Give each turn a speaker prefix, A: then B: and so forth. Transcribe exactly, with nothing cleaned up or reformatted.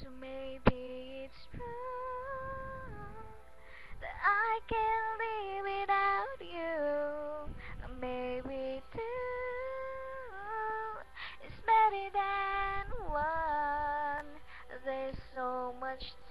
A: So maybe it's true that I can't live without you. Or maybe two is better than one. There's so much